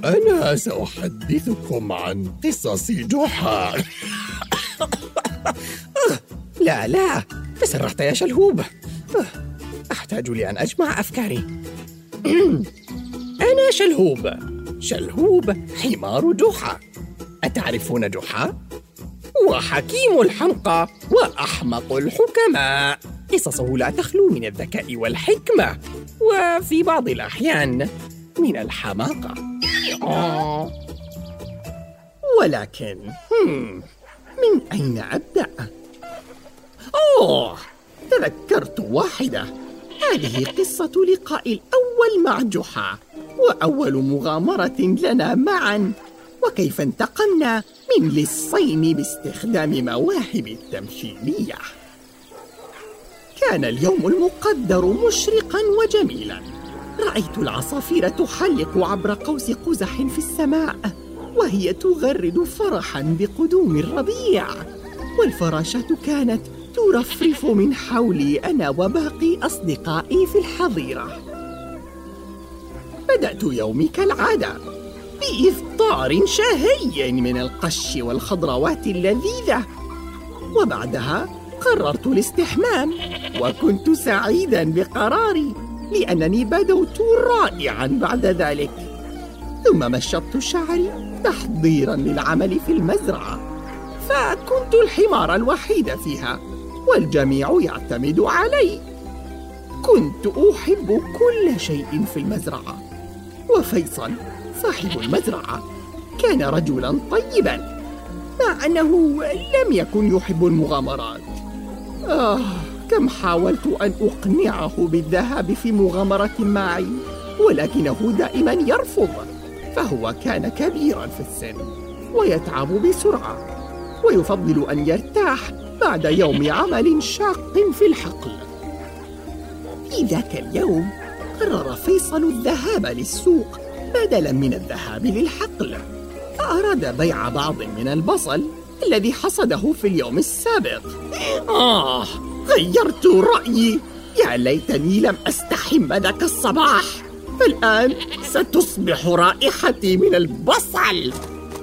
أنا سأحدثكم عن قصص جحا. لا تسرحت يا شلهوب. أحتاج لأن أجمع أفكاري. أنا شلهوب حمار جحا. أتعرفون جحا؟ هو حكيم الحمقى وأحمق الحكماء. قصصه لا تخلو من الذكاء والحكمة، وفي بعض الأحيان من الحماقة. ولكن من أين أبدأ؟ تذكرت واحدة. هذه قصة لقاء الأول مع جحا، وأول مغامرة لنا معا، وكيف انتقمنا من لصين باستخدام مواهب التمثيلية. كان اليوم المقدر مشرقا وجميلا. رأيت العصافير تحلق عبر قوس قزح في السماء، وهي تغرد فرحا بقدوم الربيع، والفراشات كانت ترفرف من حولي أنا وباقي أصدقائي في الحظيرة. بدأت يومي كالعادة بإفطار شهي من القش والخضروات اللذيذة، وبعدها قررت الاستحمام، وكنت سعيداً بقراري لأنني بدوت رائعاً بعد ذلك. ثم مشطت شعري تحضيراً للعمل في المزرعة، فكنت الحمار الوحيد فيها والجميع يعتمد علي. كنت أحب كل شيء في المزرعة، وفيصل صاحب المزرعة كان رجلاً طيباً، مع أنه لم يكن يحب المغامرات. كم حاولت أن أقنعه بالذهاب في مغامرة معي، ولكنه دائما يرفض، فهو كان كبيرا في السن ويتعب بسرعة، ويفضل أن يرتاح بعد يوم عمل شاق في الحقل. في ذاك اليوم قرر فيصل الذهاب للسوق بدلا من الذهاب للحقل، فأراد بيع بعض من البصل الذي حصده في اليوم السابق. غيرت رأيي. يا ليتني لم أستحم ذاك الصباح، فالآن ستصبح رائحتي من البصل.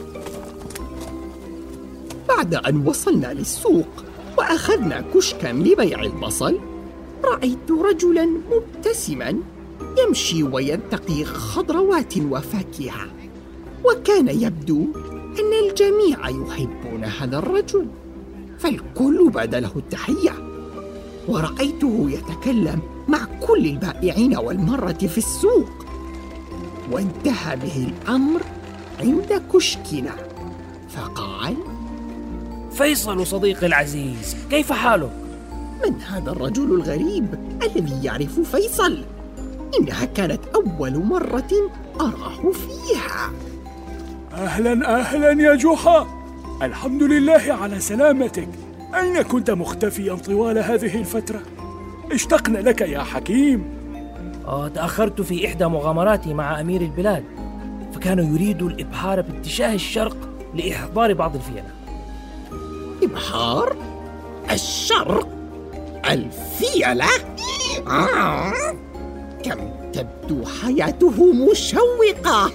بعد أن وصلنا للسوق وأخذنا كشكاً لبيع البصل، رأيت رجلاً مبتسماً يمشي وينتقي خضروات وفاكهة، وكان يبدو أن الجميع يحبون هذا الرجل، فالكل بدا له التحية. ورأيته يتكلم مع كل البائعين والمرة في السوق، وانتهى به الأمر عند كشكنا، فقال: فيصل صديقي العزيز، كيف حالك؟ من هذا الرجل الغريب الذي يعرف فيصل؟ إنها كانت أول مرة أراه فيها. أهلا يا جحا، الحمد لله على سلامتك. أين كنت مختفيا طوال هذه الفترة؟ اشتقنا لك يا حكيم. تأخرت في إحدى مغامراتي مع أمير البلاد، فكان يريد الإبحار باتجاه الشرق لإحضار بعض الفيلة. إبحار؟ الشرق؟ الفيلة؟ كم تبدو حياته مشوقة.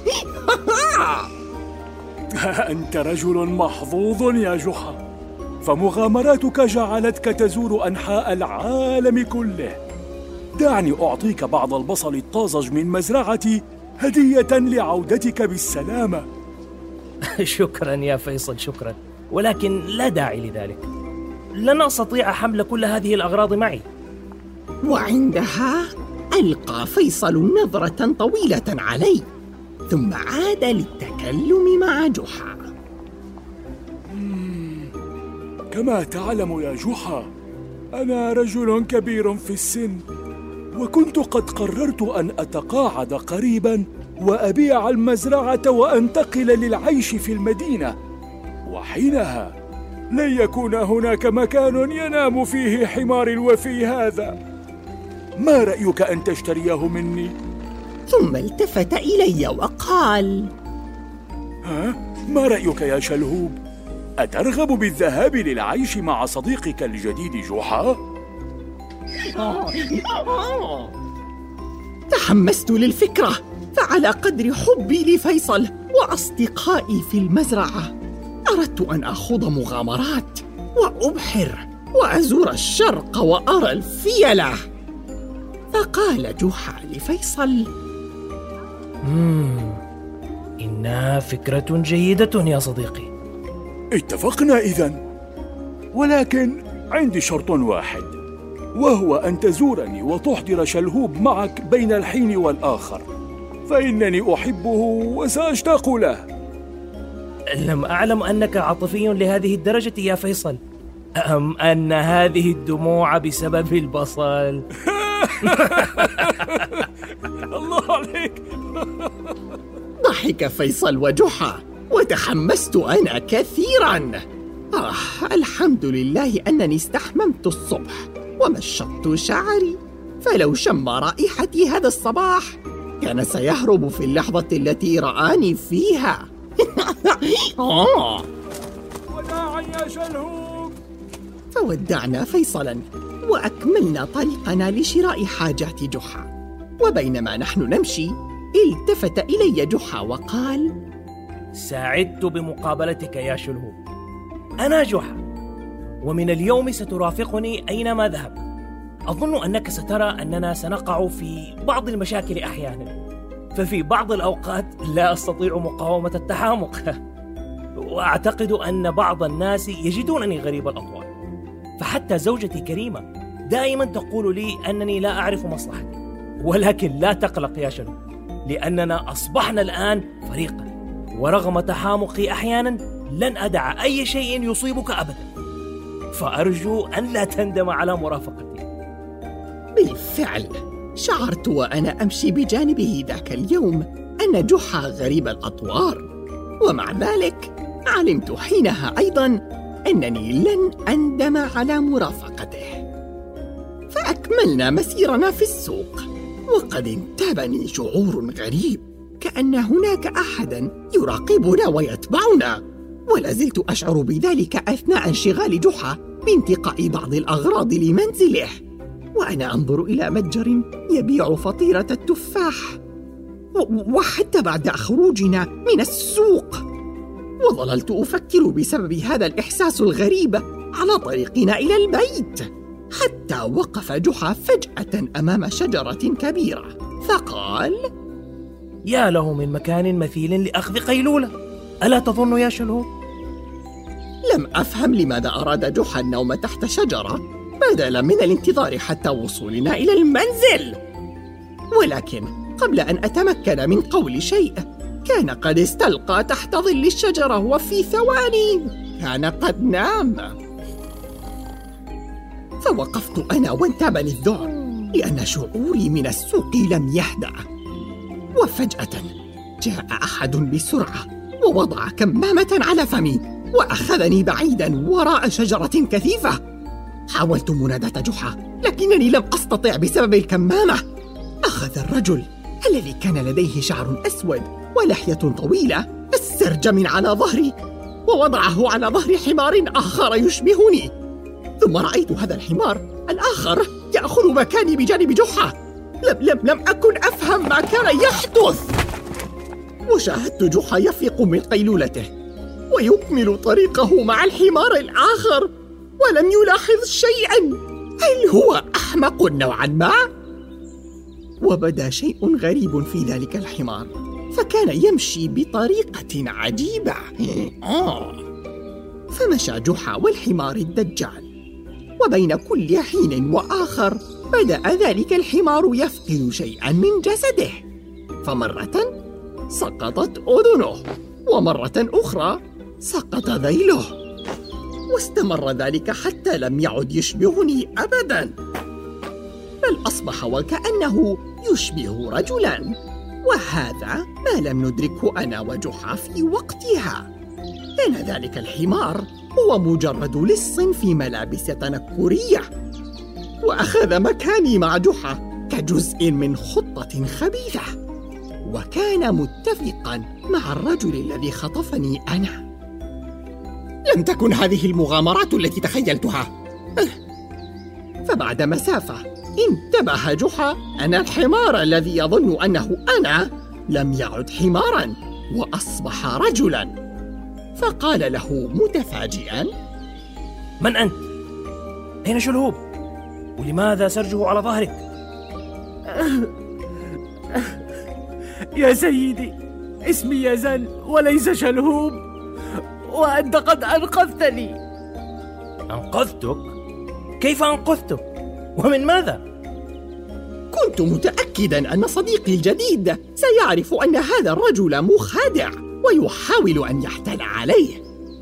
أنت رجل محظوظ يا جحا، فمغامراتك جعلتك تزور أنحاء العالم كله. دعني أعطيك بعض البصل الطازج من مزرعتي هدية لعودتك بالسلامة. شكرا يا فيصل، شكرا، ولكن لا داعي لذلك. لن أستطيع حمل كل هذه الأغراض معي. وعندها ألقى فيصل نظرة طويلة علي، ثم عاد للتكلم مع جحا. كما تعلم يا جحا، أنا رجل كبير في السن، وكنت قد قررت أن أتقاعد قريبا وأبيع المزرعة وأنتقل للعيش في المدينة، وحينها لن يكون هناك مكان ينام فيه حماري الوفي هذا. ما رأيك أن تشتريه مني؟ ثم التفت إلي وقال: ما رأيك يا شلهوب؟ أترغب بالذهاب للعيش مع صديقك الجديد جحا؟ تحمست للفكرة، فعلى قدر حبي لفيصل وأصدقائي في المزرعة أردت أن أخوض مغامرات وأبحر وأزور الشرق وأرى الفيلة. فقال جحا لفيصل: إنها فكرة جيدة يا صديقي. اتفقنا إذن، ولكن عندي شرط واحد، وهو أن تزورني وتحضر شلهوب معك بين الحين والآخر، فإنني أحبه وسأشتاق له. لم أعلم أنك عاطفي لهذه الدرجة يا فيصل، أم أن هذه الدموع بسبب البصل؟ الله عليك. ضحك فيصل وجحا وتحمست أنا كثيراً. الحمد لله أنني استحممت الصبح ومشطت شعري، فلو شم رائحتي هذا الصباح كان سيهرب في اللحظة التي رآني فيها. وداعا يا شلهوب. فودعنا فيصلاً وأكملنا طريقنا لشراء حاجات جحا. وبينما نحن نمشي التفت إلي جحا وقال: سعدت بمقابلتك يا شلهوب. أنا جحا، ومن اليوم سترافقني أينما ذهبت. أظن أنك سترى أننا سنقع في بعض المشاكل أحيانا، ففي بعض الأوقات لا أستطيع مقاومة التحامق، وأعتقد أن بعض الناس يجدونني غريب الأطوار. فحتى زوجتي كريمة دائما تقول لي أنني لا أعرف مصلحتي، ولكن لا تقلق يا شلهوب، لأننا أصبحنا الآن فريقا، ورغم تحامقي أحيانا لن أدع أي شيء يصيبك أبدا، فأرجو أن لا تندم على مرافقتي. بالفعل شعرت وأنا أمشي بجانبه ذاك اليوم أن جحا غريب الأطوار، ومع ذلك علمت حينها أيضا أنني لن أندم على مرافقته. فأكملنا مسيرنا في السوق، وقد انتابني شعور غريب، كأن هناك أحدا يراقبنا ويتبعنا، ولازلت أشعر بذلك أثناء انشغال جحا بانتقاء بعض الأغراض لمنزله، وأنا أنظر إلى متجر يبيع فطيرة التفاح، وحتى بعد خروجنا من السوق. وظللت أفكر بسبب هذا الإحساس الغريب على طريقنا إلى البيت، حتى وقف جحا فجأة أمام شجرة كبيرة فقال: يا له من مكان مثيل لأخذ قيلولة، ألا تظن يا شلهوب؟ لم أفهم لماذا أراد جحا النوم تحت شجرة بدلا من الانتظار حتى وصولنا إلى المنزل، ولكن قبل أن أتمكن من قول شيء كان قد استلقى تحت ظل الشجرة، وفي ثواني كان قد نام. فوقفت أنا وانتابني الذعر، لأن شعوري من السوق لم يهدأ. وفجأة جاء أحد بسرعة ووضع كمامة على فمي وأخذني بعيدا وراء شجرة كثيفة. حاولت مناداة جحا لكنني لم أستطع بسبب الكمامة. أخذ الرجل الذي كان لديه شعر أسود ولحية طويلة السرج من على ظهري ووضعه على ظهر حمار آخر يشبهني، ثم رأيت هذا الحمار الآخر يأخذ مكاني بجانب جحا. لم أكن أفهم ما كان يحدث، وشاهدت جحا يفيق من قيلولته ويكمل طريقه مع الحمار الآخر ولم يلاحظ شيئا. هل هو أحمق نوعا ما؟ وبدا شيء غريب في ذلك الحمار، فكان يمشي بطريقة عجيبة. فمشى جحا والحمار الدجال، وبين كل حين وآخر بدأ ذلك الحمار يفقد شيئا من جسده، فمرة سقطت أذنه، ومرة أخرى سقط ذيله، واستمر ذلك حتى لم يعد يشبهني أبدا، بل أصبح وكأنه يشبه رجلا، وهذا ما لم ندركه أنا وجحا في وقتها. كان ذلك الحمار هو مجرد لص في ملابس تنكرية، وأخذ مكاني مع جحا كجزء من خطة خبيثة، وكان متفقا مع الرجل الذي خطفني أنا. لم تكن هذه المغامرات التي تخيلتها. فبعد مسافة انتبه جحا أن الحمار الذي يظن أنه أنا لم يعد حماراً وأصبح رجلاً. فقال له متفاجئاً: من أنت؟ أين شلهوب؟ ولماذا سرجه على ظهرك؟ يا سيدي، اسمي يزن وليس شلهوب، وأنت قد أنقذتني. أنقذتك؟ كيف أنقذتك؟ ومن ماذا؟ كنت متأكداً أن صديقي الجديد سيعرف أن هذا الرجل مخادع ويحاول أن يحتال عليه.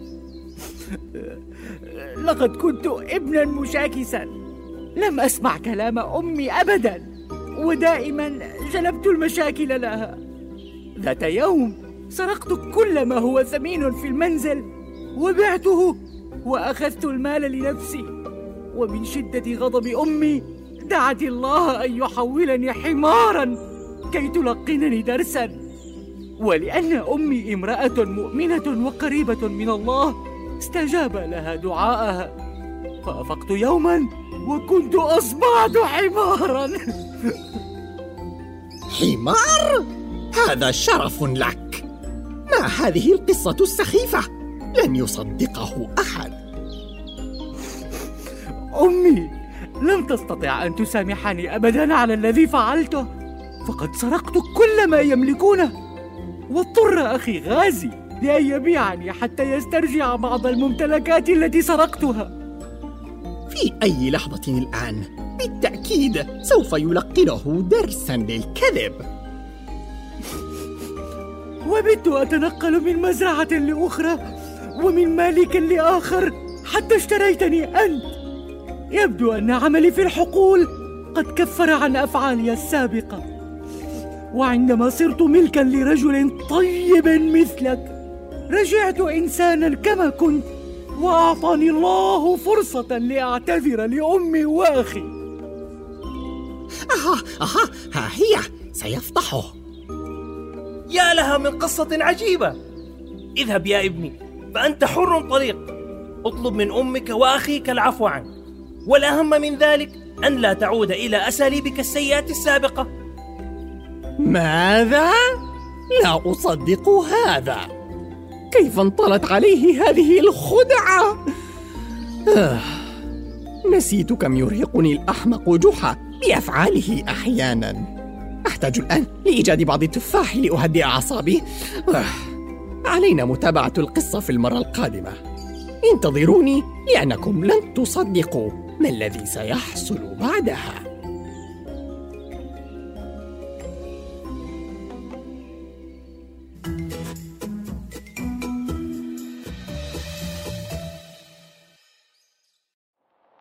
لقد كنت ابناً مشاكساً، لم أسمع كلام أمي أبداً، ودائماً جلبت المشاكل لها. ذات يوم سرقت كل ما هو ثمين في المنزل وبعته، وأخذت المال لنفسي. ومن شدة غضب أمي دعت الله أن يحولني حماراً كي تلقنني درساً. ولأن أمي امرأة مؤمنة وقريبة من الله استجاب لها دعاءها، فأفقت يوماً وكنت أصبحت حماراً. حمار؟ هذا شرف لك. ما هذه القصة السخيفة؟ لن يصدقه أحد. أمي لم تستطع أن تسامحني أبداً على الذي فعلته، فقد سرقت كل ما يملكونه، واضطر أخي غازي لأن يبيعني حتى يسترجع بعض الممتلكات التي سرقتها. في أي لحظة الآن بالتأكيد سوف يلقنه درساً للكذب. وبت أتنقل من مزرعة لأخرى ومن مالك لآخر حتى اشتريتني أنت. يبدو أن عملي في الحقول قد كفر عن أفعالي السابقة، وعندما صرت ملكاً لرجل طيب مثلك رجعت إنساناً كما كنت، وأعطاني الله فرصة لأعتذر لأمي وأخي. ها هي سيفضحه. يا لها من قصة عجيبة. اذهب يا ابني، فأنت حر طليق. اطلب من أمك وأخيك العفو عنك، والأهم من ذلك أن لا تعود إلى أساليبك السيئة السابقة. ماذا؟ لا أصدق هذا. كيف انطلت عليه هذه الخدعة؟ نسيت كم يرهقني الأحمق جحا بأفعاله أحيانا. أحتاج الآن لإيجاد بعض التفاح لأهدئ أعصابي. علينا متابعة القصة في المرة القادمة. انتظروني لأنكم لن تصدقوا ما الذي سيحصل بعدها.